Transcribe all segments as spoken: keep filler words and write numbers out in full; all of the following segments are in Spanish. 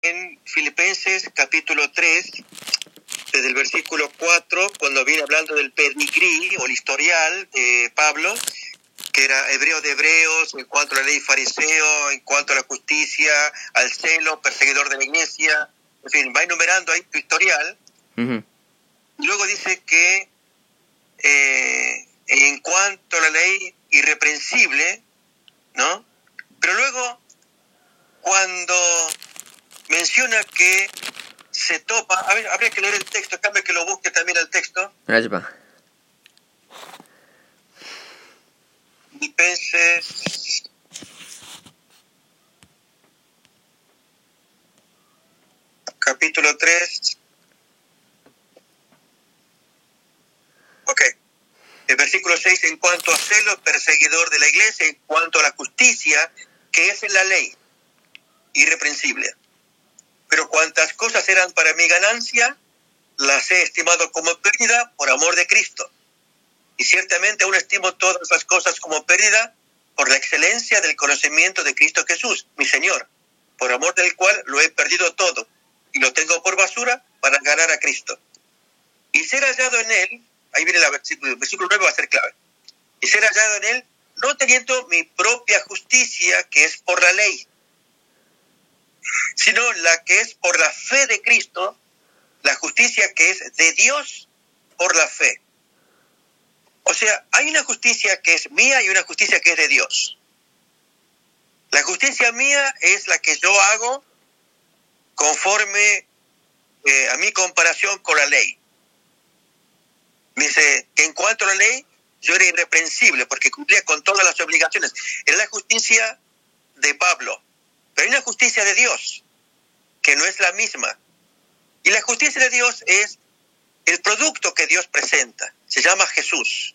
en Filipenses capítulo tres, desde el versículo cuatro, cuando viene hablando del perigrí o el historial de Pablo, que era hebreo de hebreos, en cuanto a la ley fariseo, en cuanto a la justicia, al celo, perseguidor de la iglesia, en fin, va enumerando ahí tu historial. Uh-huh. Luego dice que eh, en cuanto a la ley irreprensible, ¿no? Pero luego, cuando menciona que se topa, a ver, habría que leer el texto, cambia que lo busque también el texto. Gracias, pa. Filipenses capítulo tres. Ok. El versículo seis, en cuanto a celo, perseguidor de la iglesia, en cuanto a la justicia, que es en la ley, irreprensible. Pero cuantas cosas eran para mi ganancia, las he estimado como pérdida por amor de Cristo. Y ciertamente aún estimo todas las cosas como pérdida por la excelencia del conocimiento de Cristo Jesús, mi Señor, por amor del cual lo he perdido todo, y lo tengo por basura para ganar a Cristo. Y ser hallado en Él, ahí viene el versículo, el versículo nueve va a ser clave, y ser hallado en Él, no teniendo mi propia justicia, que es por la ley, sino la que es por la fe de Cristo, la justicia que es de Dios por la fe. O sea, hay una justicia que es mía y una justicia que es de Dios. La justicia mía es la que yo hago conforme eh, a mi comparación con la ley. Me dice que en cuanto a la ley, yo era irreprensible porque cumplía con todas las obligaciones. Era la justicia de Pablo. Pero hay una justicia de Dios que no es la misma. Y la justicia de Dios es el producto que Dios presenta. Se llama Jesús.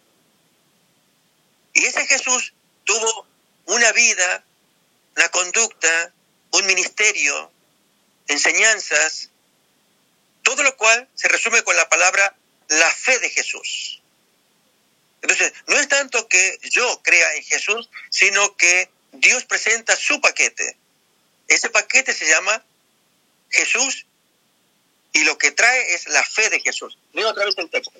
Y ese Jesús tuvo una vida, una conducta, un ministerio, enseñanzas, todo lo cual se resume con la palabra la fe de Jesús. Entonces, no es tanto que yo crea en Jesús, sino que Dios presenta su paquete. Ese paquete se llama Jesús y lo que trae es la fe de Jesús. Leo otra vez el texto.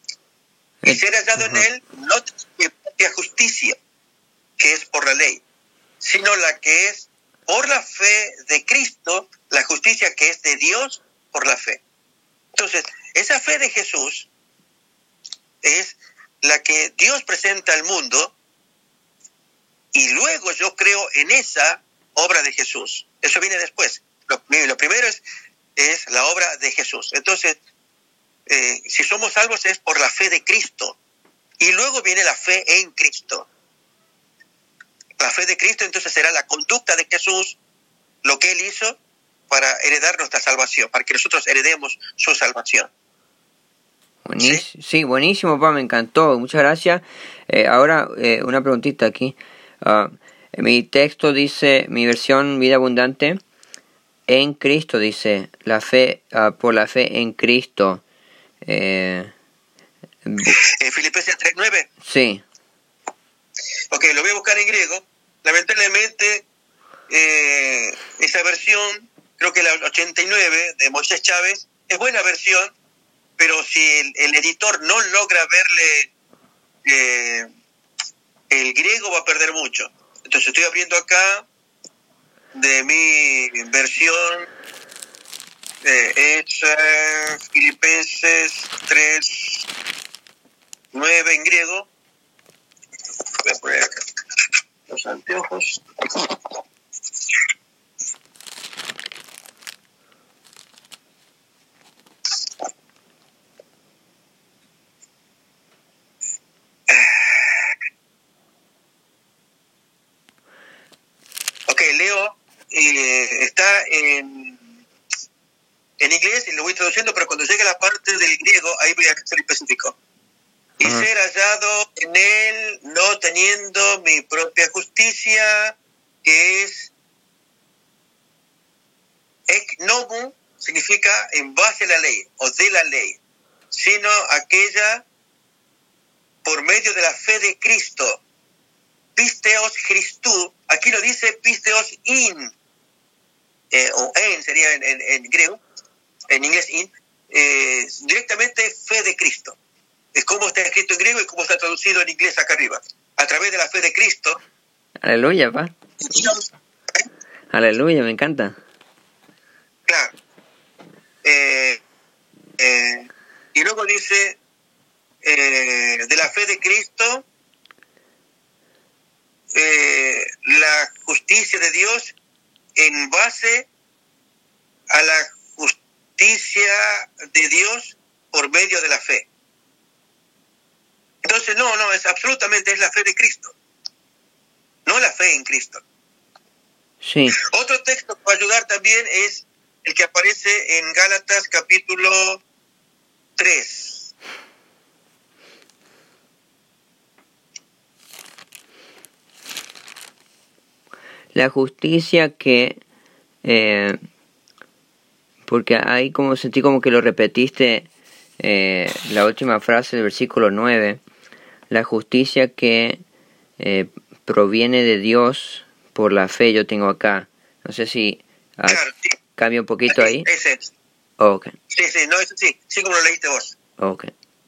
Y ser hallado en Él no mi propia justicia, que es por la ley, sino la que es por la fe de Cristo, la justicia que es de Dios por la fe. Entonces, esa fe de Jesús es la que Dios presenta al mundo y luego yo creo en esa obra de Jesús. Eso viene después. Lo, lo primero es, es la obra de Jesús. Entonces, eh, si somos salvos es por la fe de Cristo. Y luego viene la fe en Cristo. La fe de Cristo entonces será la conducta de Jesús, lo que Él hizo para heredar nuestra salvación, para que nosotros heredemos su salvación. Buenísimo, ¿sí? Sí, buenísimo, pa, me encantó, muchas gracias. Eh, ahora, eh, una preguntita aquí. Uh, mi texto dice, mi versión Vida Abundante, en Cristo dice, la fe, uh, por la fe en Cristo. Eh, ¿En Filipenses tres nueve? Sí. Ok, lo voy a buscar en griego. Lamentablemente, eh, esa versión, creo que la ochenta y nueve de Moisés Chávez, es buena versión, pero si el, el editor no logra verle eh, el griego va a perder mucho. Entonces estoy abriendo acá de mi versión, eh, es eh, Filipenses tres nueve en griego. Voy a poner acá los anteojos. Ok, leo, eh, está en, en inglés y lo voy traduciendo, pero cuando llegue a la parte del griego, ahí voy a ser específico. Y uh-huh. Ser hallado en Él, no teniendo mi propia justicia, que es ek nomu, significa en base a la ley, o de la ley, sino aquella por medio de la fe de Cristo. Pisteos Christou, aquí lo dice pisteos in, eh, o en sería en, en, en griego, en inglés in, eh, directamente fe de Cristo. Es como está escrito en griego y cómo está traducido en inglés acá arriba. A través de la fe de Cristo. Aleluya, pa. Aleluya, me encanta. Claro. Eh, eh, y luego dice, eh, de la fe de Cristo, eh, la justicia de Dios en base a la justicia de Dios por medio de la fe. Entonces, no, no, es absolutamente es la fe de Cristo, no la fe en Cristo. Sí. Otro texto que va a ayudar también es el que aparece en Gálatas capítulo tres. La justicia que... Eh, porque ahí como sentí como que lo repetiste, eh, la última frase del versículo nueve. La justicia que eh, proviene de Dios por la fe yo tengo acá. No sé si ah, Claro, sí. cambia un poquito ahí. Ese es. Oh, ok. Sí, sí, no, eso sí, sí como lo leíste vos. Ok.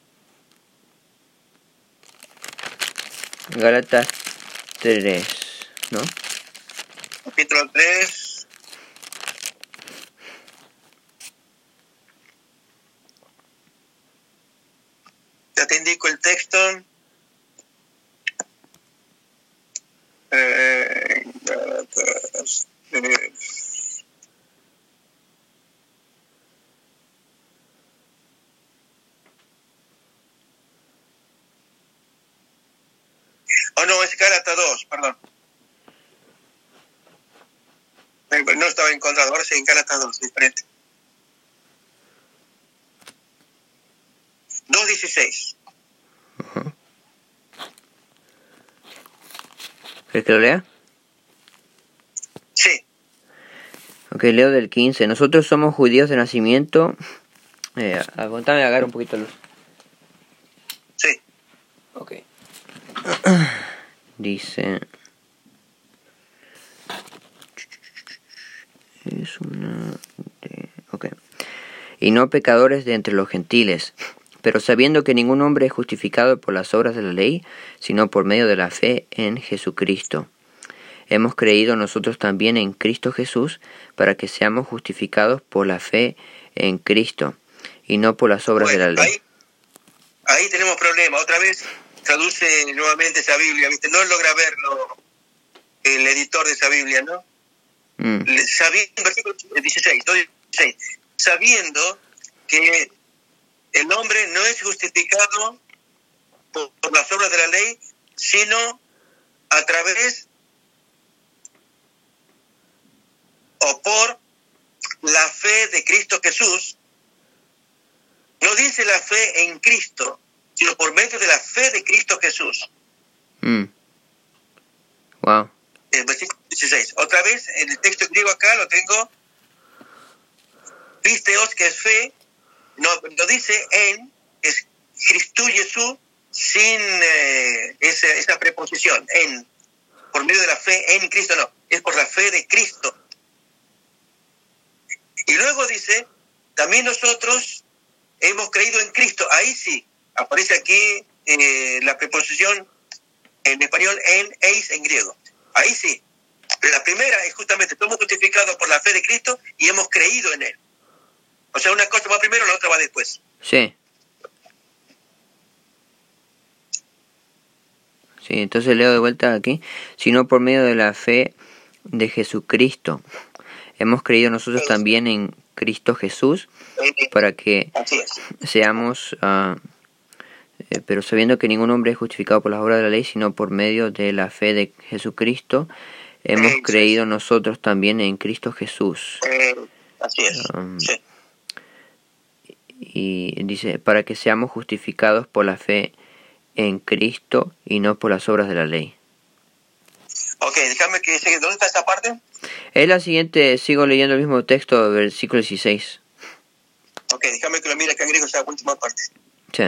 Gálatas tres, ¿no? Capítulo tres. Ya te indico el texto. Eh, Gálatas tres. Oh, no, es Gálatas dos, perdón. No estaba encontrado, ahora sí, en Gálatas dos, diferente. dos dieciséis. Uh-huh. ¿Quieres que lo lea? Sí. Ok, leo del quince. Nosotros somos judíos de nacimiento. Eh, aguantame, agarra un poquito de luz. Sí. Ok. Dice... Es una... De... Ok. Y no pecadores de entre los gentiles, pero sabiendo que ningún hombre es justificado por las obras de la ley, sino por medio de la fe en Jesucristo. Hemos creído nosotros también en Cristo Jesús, para que seamos justificados por la fe en Cristo, y no por las obras Bueno, de la ley. Ahí, ahí tenemos problema. Otra vez traduce nuevamente esa Biblia, ¿viste? No logra verlo el editor de esa Biblia, ¿no? Mm. Sabiendo, versículo dieciséis, dieciséis, sabiendo que el hombre no es justificado por, por las obras de la ley, sino a través o por la fe de Cristo Jesús. No dice la fe en Cristo, sino por medio de la fe de Cristo Jesús. Mm. Wow. El versículo dieciséis. Otra vez, en el texto griego acá lo tengo. Pisteos, que es fe, no, lo dice en, es Cristo Jesús, sin eh, esa, esa preposición, en, por medio de la fe en Cristo, no, es por la fe de Cristo. Y luego dice, también nosotros hemos creído en Cristo. Ahí sí, aparece aquí eh, la preposición en español en, eis en griego. Ahí sí. Pero la primera es justamente, somos justificados por la fe de Cristo y hemos creído en Él. O sea, una cosa va primero, la otra va después. Sí. Sí, entonces leo de vuelta aquí. Sino por medio de la fe de Jesucristo. Hemos creído nosotros también en Cristo Jesús, para que seamos... Uh, eh, pero sabiendo que ningún hombre es justificado por las obras de la ley, sino por medio de la fe de Jesucristo, hemos sí, creído sí. nosotros también en Cristo Jesús. Eh, así es. Um, sí. Y dice, para que seamos justificados por la fe en Cristo y no por las obras de la ley. Ok, déjame que siga. ¿Dónde está esta parte? Es la siguiente, sigo leyendo el mismo texto, versículo dieciséis. Ok, déjame que lo mire acá en griego, esa última parte. Sí.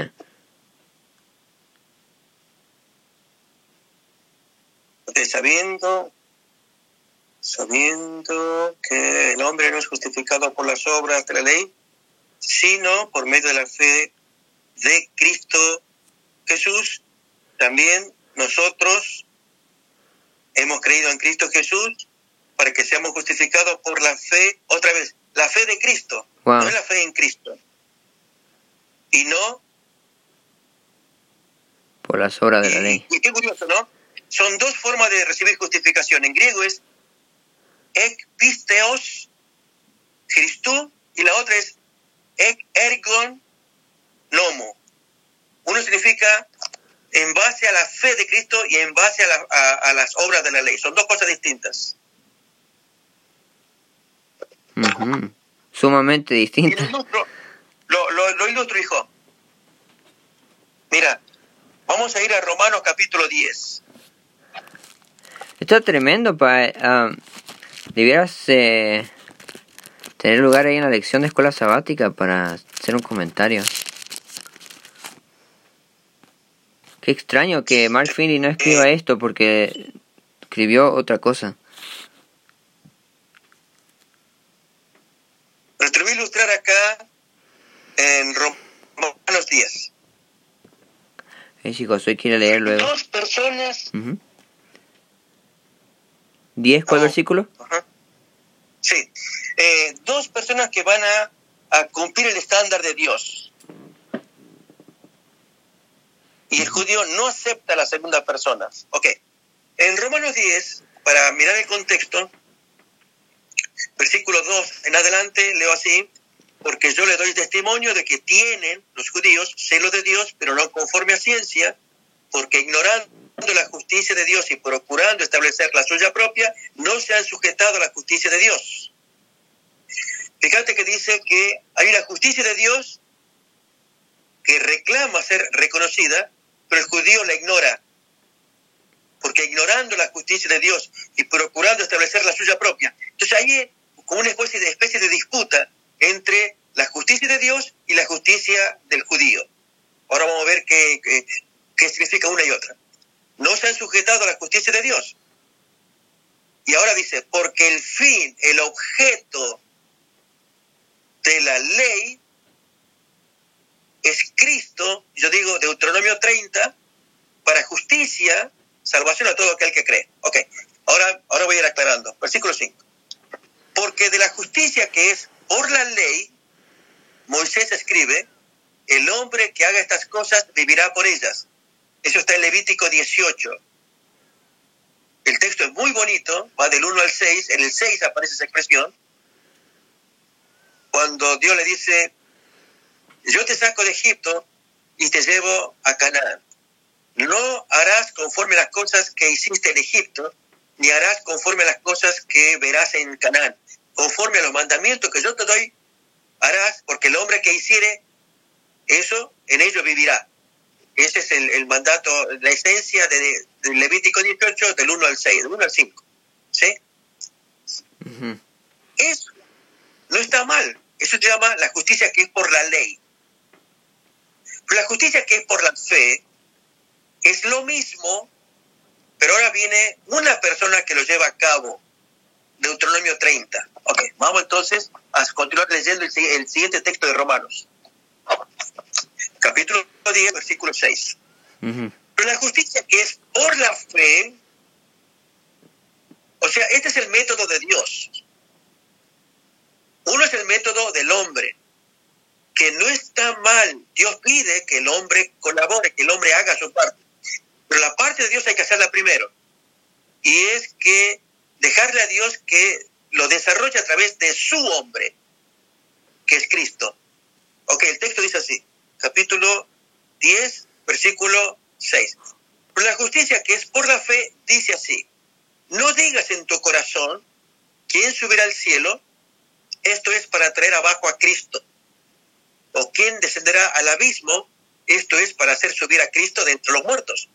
Ok, sabiendo, sabiendo que el hombre no es justificado por las obras de la ley, sino por medio de la fe de Cristo Jesús. También nosotros hemos creído en Cristo Jesús para que seamos justificados por la fe, otra vez, la fe de Cristo, wow. No es la fe en Cristo. Y no por las obras de la y, ley. Y qué curioso, ¿no? Son dos formas de recibir justificación. En griego es ek pisteos, Christou, y la otra es ek ergon nomo. Uno significa en base a la fe de Cristo y en base a, la, a, a las obras de la ley. Son dos cosas distintas. Uh-huh. Sumamente distintas. Lo ilustro, lo, lo, lo ilustro, hijo. Mira, vamos a ir a Romanos capítulo diez. Está tremendo, pa. Uh, debieras eh, tener lugar ahí en la lección de escuela sabática para hacer un comentario. Qué extraño que Mark Finley no escriba esto porque escribió otra cosa. Pero te lo voy a ilustrar acá en Romanos diez. Eh, chicos, hoy quiero leer luego. Dos personas... Uh-huh. ¿Diez? ¿Cuál oh, versículo? Uh-huh. Sí. Eh, dos personas que van a, a cumplir el estándar de Dios. Y el judío no acepta a la segunda persona. Ok. En Romanos diez, para mirar el contexto, versículo dos en adelante, leo así: porque yo le doy testimonio de que tienen los judíos celo de Dios, pero no conforme a ciencia, porque ignorando la justicia de Dios y procurando establecer la suya propia, no se han sujetado a la justicia de Dios. Fíjate que dice que hay una justicia de Dios que reclama ser reconocida, pero el judío la ignora, porque ignorando la justicia de Dios y procurando establecer la suya propia. Entonces hay como una especie de, especie de disputa entre la justicia de Dios y la justicia del judío. Ahora vamos a ver qué, qué, qué significa una y otra. No se han sujetado a la justicia de Dios. Y ahora dice, porque el fin, el objeto de la ley es Cristo, yo digo Deuteronomio treinta, para justicia, salvación a todo aquel que cree. Ok, ahora, ahora voy a ir aclarando. Versículo cinco. Porque de la justicia que es por la ley, Moisés escribe, el hombre que haga estas cosas vivirá por ellas. Eso está en Levítico dieciocho. El texto es muy bonito, va del uno al seis, en el seis aparece esa expresión, cuando Dios le dice, yo te saco de Egipto y te llevo a Canaán. No harás conforme a las cosas que hiciste en Egipto, ni harás conforme a las cosas que verás en Canaán. Conforme a los mandamientos que yo te doy, harás, porque el hombre que hiciere eso, en ello vivirá. Ese es el, el mandato, la esencia de, de Levítico dieciocho, del uno al seis, del uno al cinco. ¿Sí? Uh-huh. Eso no está mal. Eso se llama la justicia que es por la ley. Pero la justicia que es por la fe es lo mismo, pero ahora viene una persona que lo lleva a cabo. Deuteronomio treinta. Ok, vamos entonces a continuar leyendo el, el siguiente texto de Romanos. Capítulo diez, versículo seis. Uh-huh. Pero la justicia que es por la fe, o sea, este es el método de Dios. Uno es el método del hombre, que no está mal. Dios pide que el hombre colabore, que el hombre haga su parte. Pero la parte de Dios hay que hacerla primero. Y es que dejarle a Dios que lo desarrolle a través de su hombre, que es Cristo. Ok, el texto dice así, capítulo diez, versículo seis. Pero la justicia que es por la fe dice así, no digas en tu corazón, ¿quién subirá al cielo? Esto es para traer abajo a Cristo. ¿O quién descenderá al abismo? Esto es para hacer subir a Cristo de entre los muertos.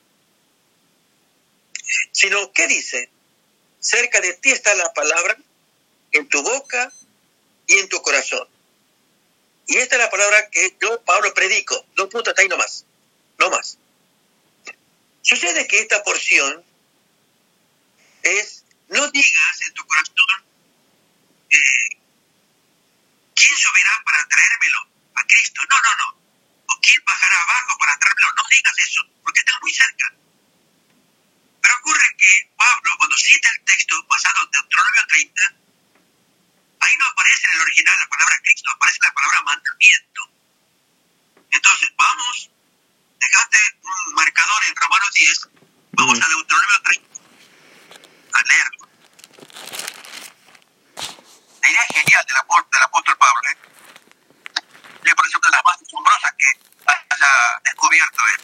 Sino, ¿qué dice? Cerca de ti está la palabra, en tu boca y en tu corazón. Y esta es la palabra que yo, Pablo, predico. No punto, hasta ahí nomás. No más. Sucede que esta porción es no digas en tu corazón, eh, ¿quién subirá para traérmelo a Cristo? No, no, no. ¿O quién bajará abajo para traérmelo? No digas eso, porque está muy cerca. Pero ocurre que Pablo, cuando cita el texto basado en Deuteronomio treinta, ahí no aparece en el original la palabra Cristo, aparece la palabra mandamiento. Entonces, vamos, dejate un marcador en Romanos diez, vamos mm. a Deuteronomio treinta, a leerlo. La idea genial del apóstol, del apóstol Pablo, ¿eh? Me parece una de las más asombrosas que haya descubierto él.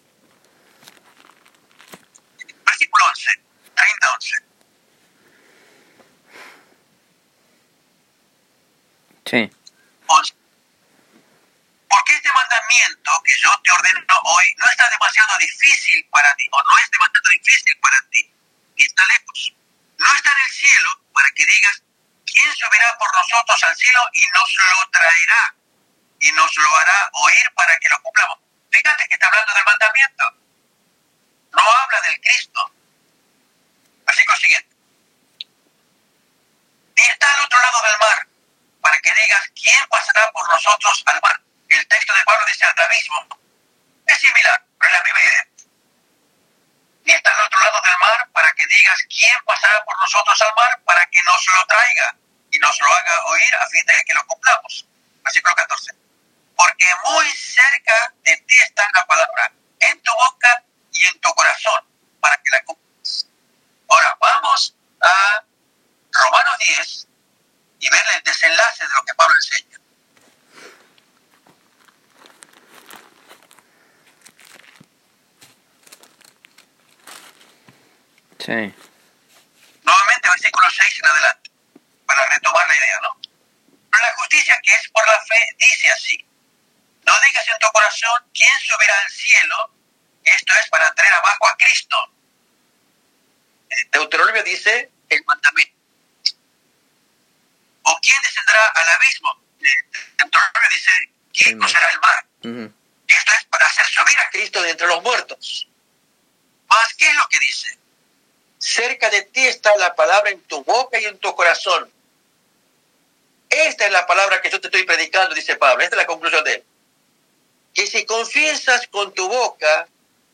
Versículo once, treinta, once. Sí. once. Porque este mandamiento que yo te ordeno hoy no está demasiado difícil para ti, o no es demasiado difícil para ti, ni está lejos. No está en el cielo para que digas, ¿quién subirá por nosotros al cielo y nos lo traerá? Y nos lo hará oír para que lo cumplamos. Fíjate que está hablando del mandamiento. No habla del Cristo. Versículo siguiente. Ni está al otro lado del mar, para que digas, ¿quién pasará por nosotros al mar? El texto de Pablo dice al abismo. Es similar, pero es la misma idea. Ni está al otro lado del mar, para que digas, ¿quién pasará por nosotros al mar? Para que nos lo traiga y nos lo haga oír a fin de que lo cumplamos. Versículo catorce. Porque muy cerca de ti está la palabra, en tu boca y en tu corazón, para que la cumplas. Ahora vamos a Romanos diez y ver el desenlace de lo que Pablo enseña. Sí. Nuevamente versículo seis en adelante, para retomar la idea, ¿no? Pero la justicia que es por la fe dice así: no digas en tu corazón, ¿quién subirá al cielo? Esto es para traer abajo a Cristo. Deuteronomio dice el mandamiento. ¿O quién descenderá al abismo? Deuteronomio dice, ¿quién cruzará el mar? Uh-huh. Y esto es para hacer subir a Cristo de entre los muertos. Mas, ¿qué es lo que dice? Cerca de ti está la palabra en tu boca y en tu corazón. Esta es la palabra que yo te estoy predicando, dice Pablo. Esta es la conclusión de él. Que si confiesas con tu boca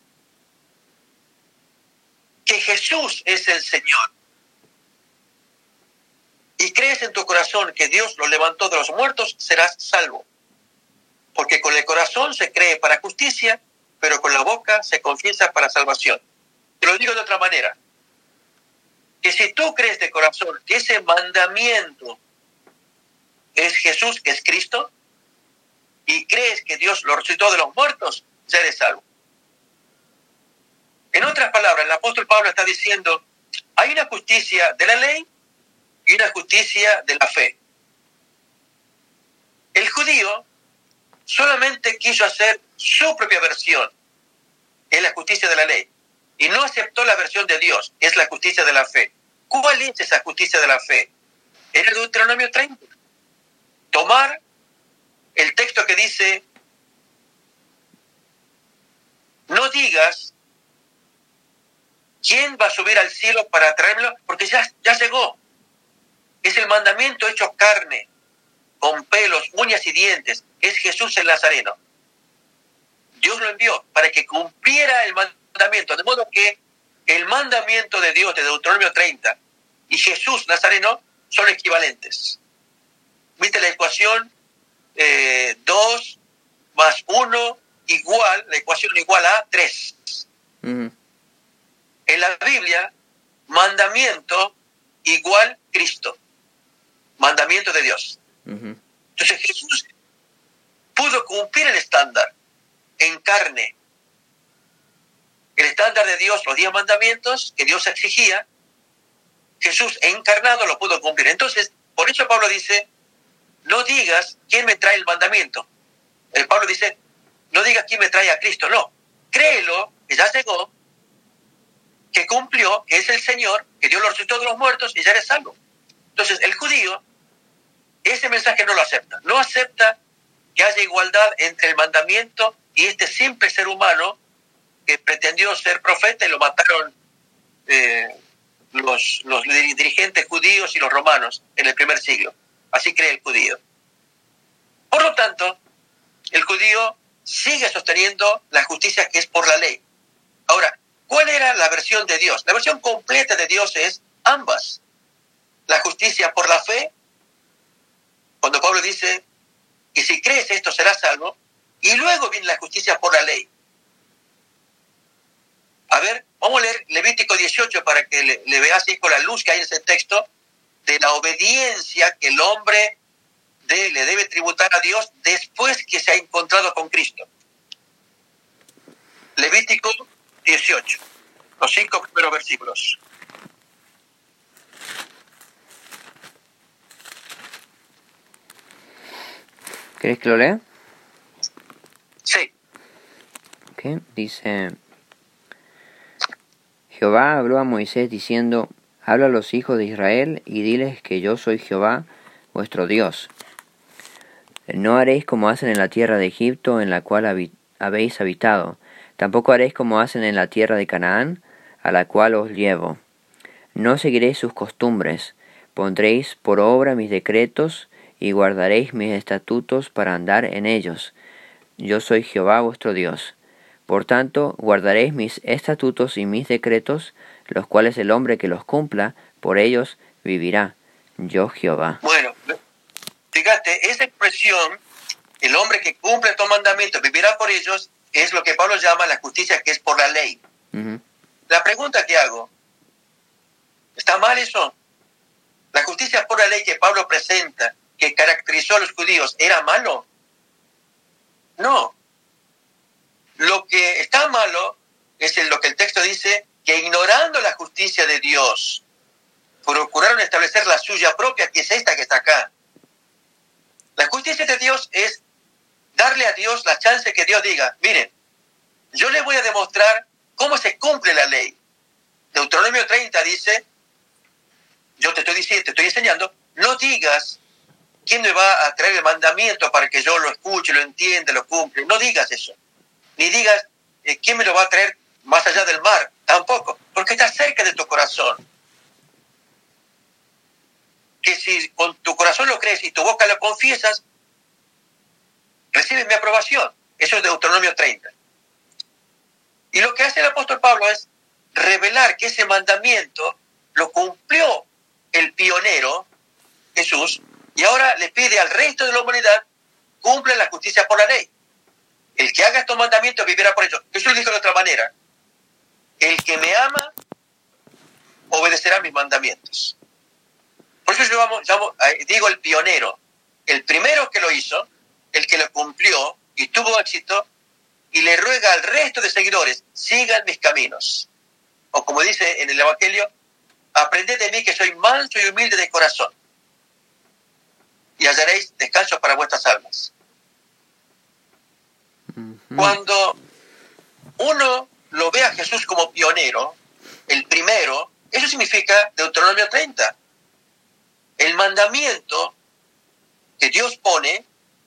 que Jesús es el Señor y crees en tu corazón que Dios lo levantó de los muertos, serás salvo. Porque con el corazón se cree para justicia, pero con la boca se confiesa para salvación. Te lo digo de otra manera. Que si tú crees de corazón que ese mandamiento es Jesús, que es Cristo, y crees que Dios lo resucitó de los muertos, ya eres salvo. En otras palabras, el apóstol Pablo está diciendo, hay una justicia de la ley y una justicia de la fe. El judío solamente quiso hacer su propia versión, es la justicia de la ley, y no aceptó la versión de Dios, es la justicia de la fe. ¿Cuál es esa justicia de la fe? En el Deuteronomio treinta. Tomar el texto que dice, no digas, ¿quién va a subir al cielo para traérmelo? Porque ya, ya llegó. Es el mandamiento hecho carne, con pelos, uñas y dientes. Es Jesús el Nazareno. Dios lo envió para que cumpliera el mandamiento. De modo que el mandamiento de Dios de Deuteronomio treinta y Jesús Nazareno son equivalentes. ¿Viste la ecuación? Eh, dos más uno igual, la ecuación igual a tres. Uh-huh. En la Biblia, mandamiento igual Cristo. Mandamiento de Dios. Uh-huh. Entonces Jesús pudo cumplir el estándar en carne. El estándar de Dios, los diez mandamientos que Dios exigía, Jesús encarnado lo pudo cumplir. Entonces, por eso Pablo dice, no digas quién me trae el mandamiento. El Pablo dice, no digas quién me trae a Cristo, no. Créelo, que ya llegó, que cumplió, que es el Señor, que Dios lo resucitó de los muertos y ya eres salvo. Entonces, el judío, ese mensaje no lo acepta. No acepta que haya igualdad entre el mandamiento y este simple ser humano que pretendió ser profeta y lo mataron eh, los, los dirigentes judíos y los romanos en el primer siglo. Así cree el judío. Por lo tanto, el judío sigue sosteniendo la justicia que es por la ley. Ahora, ¿cuál era la versión de Dios? La versión completa de Dios es ambas. La justicia por la fe, cuando Pablo dice que si crees esto serás salvo, y luego viene la justicia por la ley. A ver, vamos a leer Levítico dieciocho para que le, le veas ahí con la luz que hay en ese texto de la obediencia que el hombre de, le debe tributar a Dios después que se ha encontrado con Cristo. Levítico dieciocho, los cinco primeros versículos. ¿Querés que lo lea? Sí. Okay. Dice: Jehová habló a Moisés diciendo: Habla a los hijos de Israel y diles que yo soy Jehová, vuestro Dios. No haréis como hacen en la tierra de Egipto, en la cual habit- habéis habitado. Tampoco haréis como hacen en la tierra de Canaán, a la cual os llevo. No seguiréis sus costumbres. Pondréis por obra mis decretos y guardaréis mis estatutos para andar en ellos. Yo soy Jehová vuestro Dios. Por tanto, guardaréis mis estatutos y mis decretos, los cuales el hombre que los cumpla, por ellos vivirá. Yo Jehová. Bueno, fíjate, esa expresión, el hombre que cumple estos mandamientos vivirá por ellos, es lo que Pablo llama la justicia que es por la ley. Uh-huh. La pregunta que hago, ¿está mal eso? La justicia por la ley que Pablo presenta, que caracterizó a los judíos, ¿era malo? No. Lo que está malo es en lo que el texto dice, que ignorando la justicia de Dios, procuraron establecer la suya propia, que es esta que está acá. La justicia de Dios es darle a Dios la chance que Dios diga, miren, yo les voy a demostrar cómo se cumple la ley. Deuteronomio treinta dice, yo te estoy diciendo, te estoy enseñando, no digas quién me va a traer el mandamiento para que yo lo escuche, lo entienda, lo cumple. No digas eso. Ni digas eh, quién me lo va a traer más allá del mar. Tampoco, porque está cerca de tu corazón. Que si con tu corazón lo crees y tu boca lo confiesas, recibes mi aprobación. Eso es Deuteronomio treinta. Y lo que hace el apóstol Pablo es revelar que ese mandamiento lo cumplió el pionero, Jesús, y ahora le pide al resto de la humanidad, cumple la justicia por la ley. El que haga estos mandamientos vivirá por ellos. Jesús dijo de otra manera, el que me ama, obedecerá mis mandamientos. Por eso yo llamo, llamo, digo el pionero, el primero que lo hizo, el que lo cumplió y tuvo éxito, y le ruega al resto de seguidores, sigan mis caminos. O como dice en el Evangelio, aprended de mí que soy manso y humilde de corazón, y hallaréis descanso para vuestras almas. Uh-huh. Cuando uno lo ve a Jesús como pionero, el primero, eso significa Deuteronomio treinta. El mandamiento que Dios pone,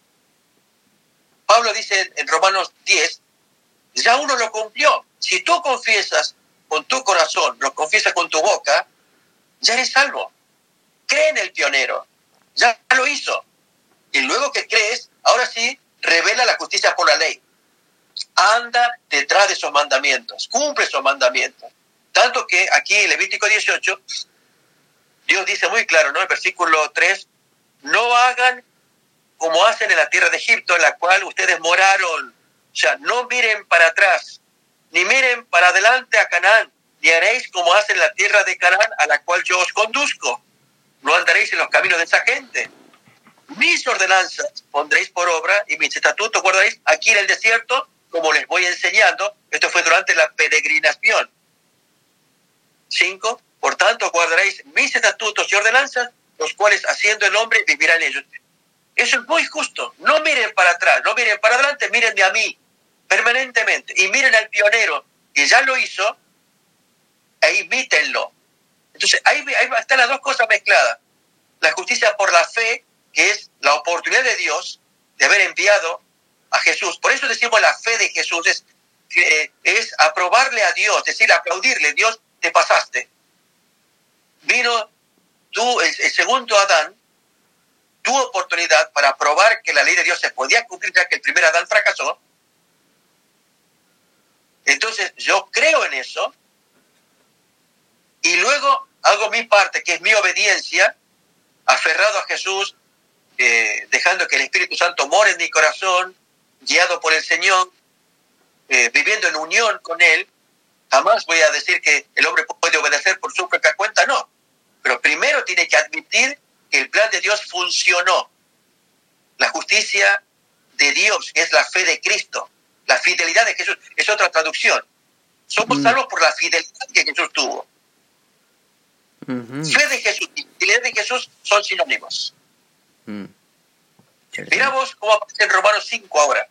Pablo dice en Romanos diez, ya uno lo cumplió. Si tú confiesas con tu corazón, lo confiesas con tu boca, ya eres salvo. Cree en el pionero, ya lo hizo. Y luego que crees, ahora sí, revela la justicia por la ley. Anda detrás de esos mandamientos, cumple esos mandamientos. Tanto que aquí en Levítico dieciocho, Dios dice muy claro, ¿no? En el versículo tres, no hagan como hacen en la tierra de Egipto, en la cual ustedes moraron. O sea, no miren para atrás, ni miren para adelante a Canaán, ni haréis como hacen en la tierra de Canaán, a la cual yo os conduzco. No andaréis en los caminos de esa gente. Mis ordenanzas pondréis por obra y mis estatutos guardaréis aquí en el desierto, como les voy enseñando. Esto fue durante la peregrinación. Cinco, por tanto guardaréis mis estatutos y ordenanzas, los cuales haciendo el hombre vivirán ellos. Eso es muy justo. No miren para atrás, no miren para adelante, mírenme a mí permanentemente. Y miren al pionero que ya lo hizo e imítenlo. Entonces ahí, ahí están las dos cosas mezcladas. La justicia por la fe, que es la oportunidad de Dios de haber enviado a Jesús. Por eso decimos la fe de Jesús, es, eh, es aprobarle a Dios, es decir, aplaudirle. Dios, te pasaste. vino tú, el, el segundo Adán, tuvo oportunidad para probar que la ley de Dios se podía cumplir, ya que el primer Adán fracasó. Entonces yo creo en eso y luego hago mi parte, que es mi obediencia, aferrado a Jesús, eh, dejando que el Espíritu Santo more en mi corazón, guiado por el Señor, eh, viviendo en unión con Él. Jamás voy a decir que el hombre puede obedecer por su propia cuenta, no. Pero primero tiene que admitir que el plan de Dios funcionó. La justicia de Dios es la fe de Cristo. La fidelidad de Jesús es otra traducción. Somos mm. salvos por la fidelidad que Jesús tuvo. Uh-huh. Fe de Jesús y fidelidad de Jesús son sinónimos. Mm. Miramos cómo aparece en Romanos cinco ahora.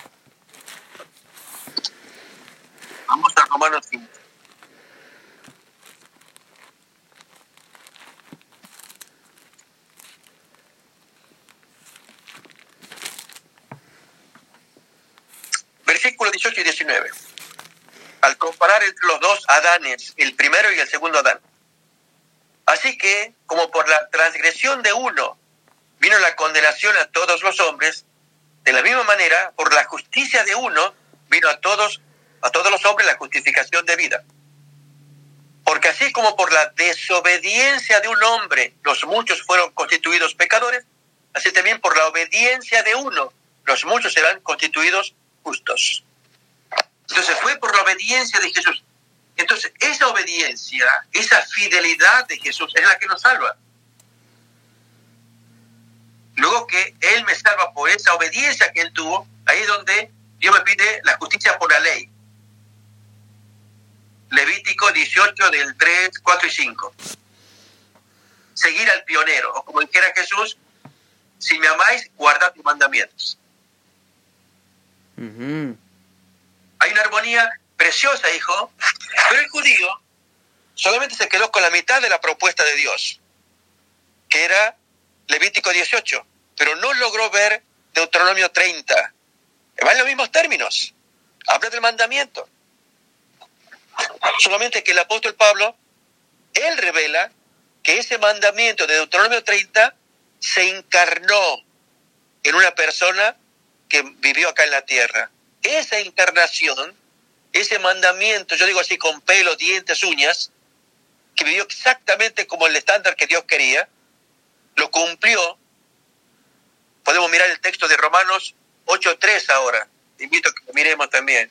Vamos a Romanos cinco. Versículos dieciocho y diecinueve. Al comparar entre los dos Adanes, el primero y el segundo Adán. Así que, como por la transgresión de uno vino la condenación a todos los hombres, de la misma manera, por la justicia de uno vino a todos, a todos los hombres la justificación de vida. Porque así como por la desobediencia de un hombre los muchos fueron constituidos pecadores, así también por la obediencia de uno los muchos serán constituidos justos. Entonces fue por la obediencia de Jesús. Entonces esa obediencia, esa fidelidad de Jesús es la que nos salva. Luego que Él me salva por esa obediencia que Él tuvo, ahí es donde Dios me pide la justicia por la ley. Levítico dieciocho del tres, cuatro y cinco. Seguir al pionero, o como dijera Jesús, si me amáis, guardad mis mandamientos. Uh-huh. Hay una armonía preciosa, hijo, pero el judío solamente se quedó con la mitad de la propuesta de Dios, que era Levítico dieciocho, pero no logró ver Deuteronomio treinta. Va en los mismos términos, habla del mandamiento. Solamente que el apóstol Pablo, él revela que ese mandamiento de Deuteronomio treinta se encarnó en una persona que vivió acá en la tierra. Esa encarnación, ese mandamiento, yo digo así, con pelo, dientes, uñas, que vivió exactamente como el estándar que Dios quería, lo cumplió. Podemos mirar el texto de Romanos ocho tres ahora. Te invito a que lo miremos también.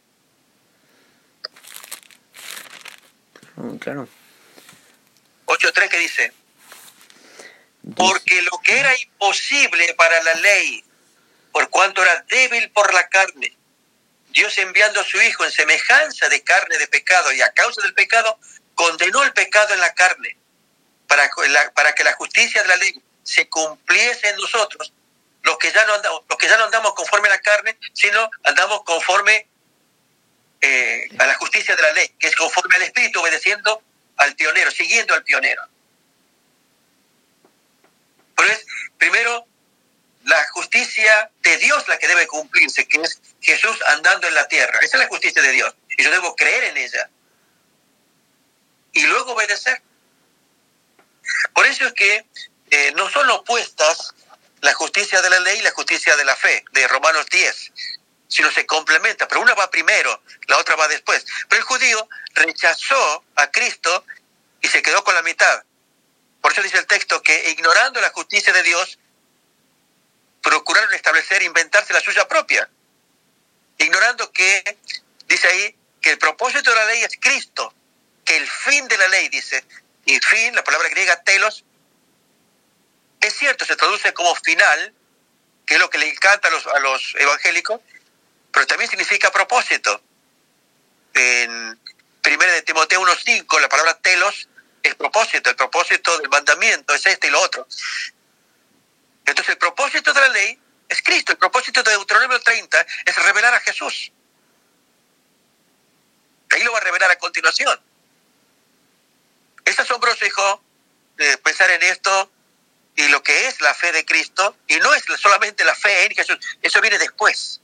Oh, claro. ocho tres que dice: porque lo que era imposible para la ley, por cuanto era débil por la carne, Dios enviando a su Hijo en semejanza de carne de pecado y a causa del pecado, condenó el pecado en la carne, para, la, para que la justicia de la ley se cumpliese en nosotros, los que ya no andamos, los que ya no andamos conforme a la carne, sino andamos conforme eh, a la justicia de la ley, que es conforme al Espíritu, obedeciendo al pionero, siguiendo al pionero. Pero es primero la justicia de Dios la que debe cumplirse, que es Jesús andando en la tierra. Esa es la justicia de Dios, y yo debo creer en ella y luego obedecer. Por eso es que eh, no son opuestas la justicia de la ley y la justicia de la fe, de Romanos diez, sino se complementa, pero una va primero, la otra va después. Pero el judío rechazó a Cristo y se quedó con la mitad. Por eso dice el texto que, ignorando la justicia de Dios, procuraron establecer, inventarse la suya propia. Ignorando que, dice ahí, que el propósito de la ley es Cristo, que el fin de la ley, dice, y fin, la palabra griega telos, es cierto, se traduce como final, que es lo que le encanta a los, a los evangélicos, pero también significa propósito. En primera de Timoteo uno cinco, la palabra telos es propósito, el propósito del mandamiento es este y lo otro. Entonces el propósito de la ley es Cristo, el propósito de Deuteronomio treinta es revelar a Jesús. Ahí lo va a revelar a continuación. Es asombroso, hijo, eh, pensar en esto y lo que es la fe de Cristo, y no es solamente la fe en Jesús, eso viene después.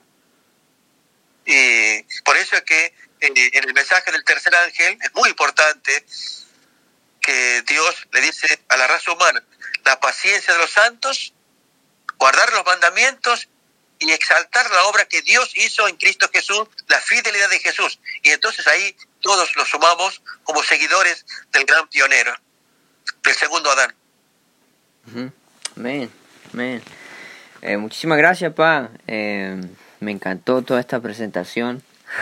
Y por eso es que eh, en el mensaje del tercer ángel es muy importante que Dios le dice a la raza humana: la paciencia de los santos, guardar los mandamientos y exaltar la obra que Dios hizo en Cristo Jesús, la fidelidad de Jesús. Y entonces ahí todos nos sumamos como seguidores del gran pionero, del segundo Adán. Uh-huh. Amén, amén. Eh, muchísimas gracias, Pa. Eh, me encantó toda esta presentación.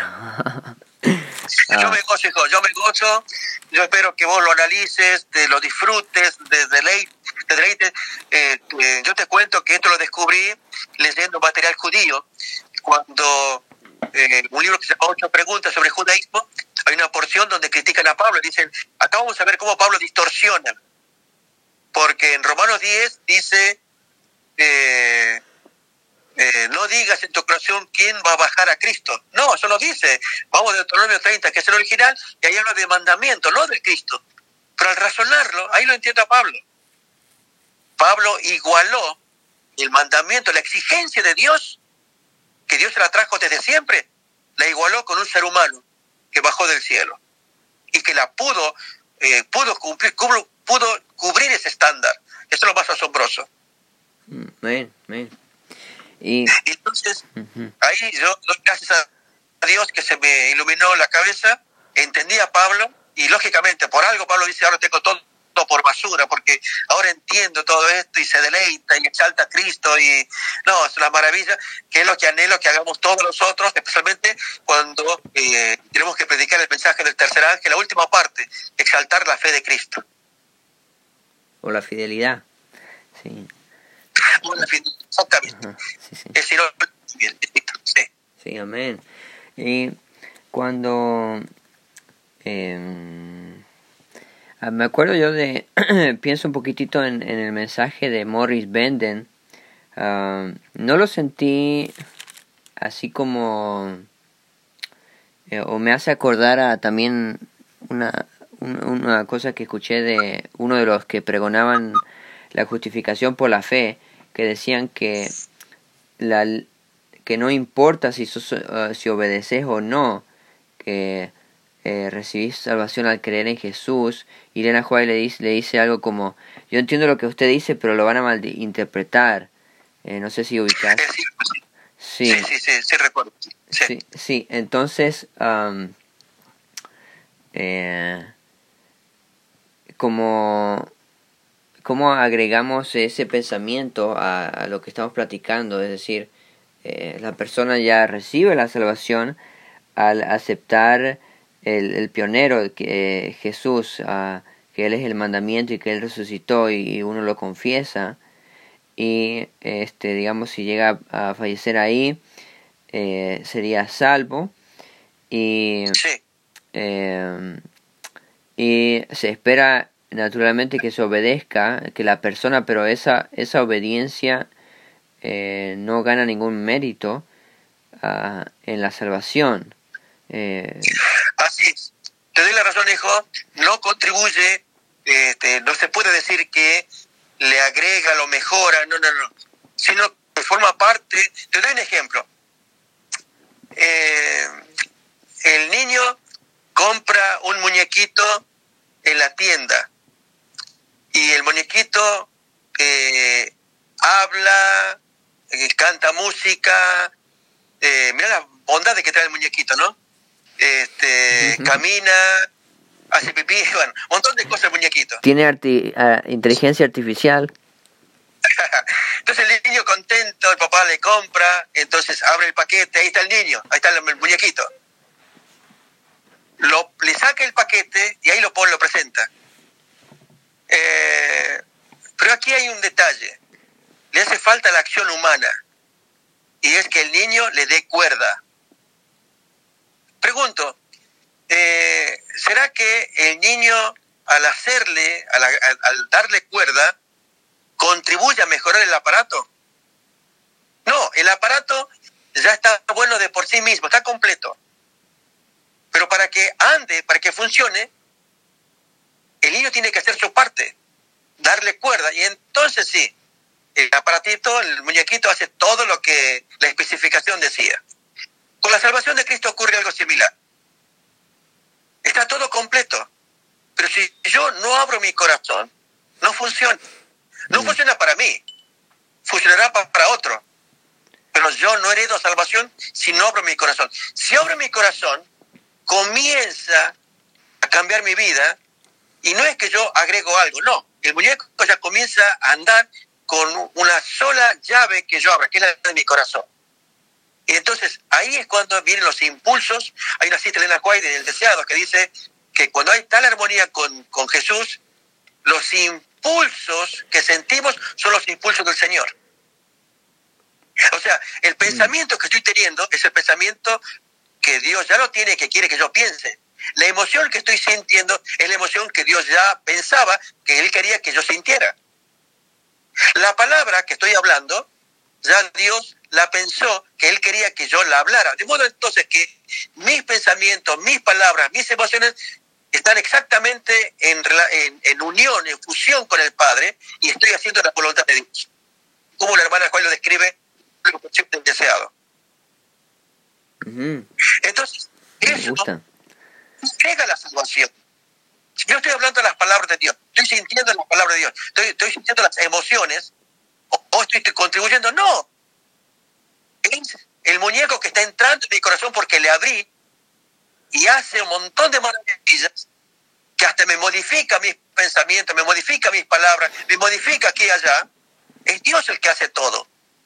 Yo me gozo, hijo, yo me gozo. Yo espero que vos lo analices, te lo disfrutes, de deleite. De deleite. Eh, eh, yo te cuento que esto lo descubrí leyendo material judío. Cuando eh, un libro que se llama Ocho preguntas sobre judaísmo, hay una porción donde critican a Pablo y dicen: acá vamos a ver cómo Pablo distorsiona. Porque en Romanos diez dice: eh, eh, no digas en tu corazón quién va a bajar a Cristo. No, eso no dice. Vamos de Deuteronomio treinta, que es el original, y ahí habla de mandamiento, no de Cristo. Pero al razonarlo, ahí lo entiende a Pablo. Pablo igualó el mandamiento, la exigencia de Dios, que Dios se la trajo desde siempre, la igualó con un ser humano que bajó del cielo y que la pudo, eh, pudo cumplir, pudo, pudo cubrir ese estándar. Eso es lo más asombroso. Amén, amén. Y entonces, uh-huh. ahí yo doy gracias a Dios que se me iluminó la cabeza, entendí a Pablo, y lógicamente por algo Pablo dice: ahora tengo todo, todo por basura, porque ahora entiendo todo esto, y se deleita y exalta a Cristo, y no, es una maravilla, que es lo que anhelo que hagamos todos nosotros, especialmente cuando eh, tenemos que predicar el mensaje del tercer ángel, la última parte, exaltar la fe de Cristo. O la fidelidad, sí. Exactamente. Ajá, sí, sí. Es decir, sí. Sí, amén. Y cuando eh, me acuerdo yo de pienso un poquitito en, en el mensaje de Morris Benden, uh, no lo sentí así como eh, o me hace acordar a también una, una una cosa que escuché de uno de los que pregonaban la justificación por la fe, que decían que la que no importa si sos, uh, si obedeces o no, que eh, recibís salvación al creer en Jesús. Y Elena White le dice, le dice algo como: yo entiendo lo que usted dice, pero lo van a malinterpretar. Eh, no sé si ubicás. Sí, sí, sí, sí, sí, recuerdo. Sí, sí, sí. Entonces, um, eh, como... ¿cómo agregamos ese pensamiento a, a lo que estamos platicando? Es decir, eh, la persona ya recibe la salvación al aceptar el, el pionero, que eh, Jesús, uh, que Él es el mandamiento y que Él resucitó, y, y uno lo confiesa, y este digamos si llega a, a fallecer ahí, eh, sería salvo, y, sí. eh, y se espera naturalmente que se obedezca, que la persona, pero esa esa obediencia eh, no gana ningún mérito uh, en la salvación. Eh, Así es. Te doy la razón, hijo. No contribuye, este, no se puede decir que le agrega, lo mejora, no, no, no. Sino que forma parte. Te doy un ejemplo. Eh, el niño compra un muñequito en la tienda. Y el muñequito eh, habla, eh, canta música, eh, mira las bondades que trae el muñequito, ¿no? Este, uh-huh. Camina, hace pipí, bueno, un montón de cosas el muñequito. Tiene arti- uh, inteligencia artificial. Entonces el niño contento, el papá le compra, entonces abre el paquete, ahí está el niño, ahí está el, el muñequito. Lo, le saca el paquete y ahí lo pone, lo presenta. Eh, pero aquí hay un detalle. Le hace falta la acción humana, y es que el niño le dé cuerda. Pregunto, eh, ¿será que el niño al hacerle, al, al, al darle cuerda, contribuye a mejorar el aparato? No, el aparato ya está bueno de por sí mismo, está completo. Pero para que ande, para que funcione, el niño tiene que hacer su parte, darle cuerda, y entonces sí, el aparatito, el muñequito hace todo lo que la especificación decía. Con la salvación de Cristo ocurre algo similar. Está todo completo, Pero si yo no abro mi corazón, no funciona. No mm. funciona para mí, funcionará para otro. Pero yo no heredo salvación si no abro mi corazón. Si abro mi corazón, comienza a cambiar mi vida, y no es que yo agrego algo, no. El muñeco ya comienza a andar con una sola llave que yo abro, que es la de mi corazón. Y entonces ahí es cuando vienen los impulsos. Hay una cita de Elena White en El Deseado que dice que cuando hay tal armonía con, con Jesús, los impulsos que sentimos son los impulsos del Señor. O sea, el pensamiento que estoy teniendo es el pensamiento que Dios ya lo tiene, que quiere que yo piense. La emoción que estoy sintiendo es la emoción que Dios ya pensaba que Él quería que yo sintiera. La palabra que estoy hablando, ya Dios la pensó que Él quería que yo la hablara. De modo entonces que mis pensamientos, mis palabras, mis emociones están exactamente en, en, en unión, en fusión con el Padre, y estoy haciendo la voluntad de Dios. Como la hermana Juan lo describe, el deseado. Uh-huh. Entonces, eso llega a la salvación. Si yo estoy hablando las palabras de Dios, estoy sintiendo las palabras de Dios, estoy, estoy sintiendo las emociones, o, o estoy, estoy contribuyendo, no. Es el muñeco que está entrando en mi corazón porque le abrí y hace un montón de maravillas que hasta me modifica mis pensamientos, me modifica mis palabras, me modifica aquí y allá. Es Dios el que hace todo.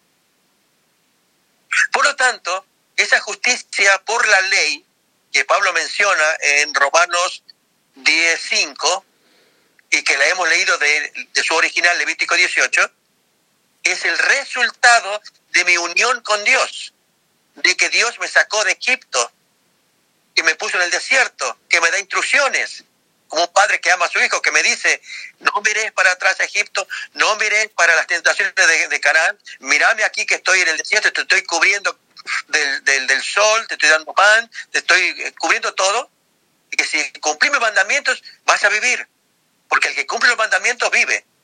Por lo tanto, esa justicia por la ley que Pablo menciona en Romanos diez cinco y que la hemos leído de, de su original Levítico dieciocho, es el resultado de mi unión con Dios, de que Dios me sacó de Egipto, que me puso en el desierto, que me da instrucciones, como un padre que ama a su hijo, que me dice, no mires para atrás a Egipto, no mires para las tentaciones de, de Canaán, mírame aquí que estoy en el desierto, te estoy cubriendo del, del, del sol, te estoy dando pan, te estoy cubriendo todo, y que si cumplís mis mandamientos vas a vivir, porque el que cumple los mandamientos vive,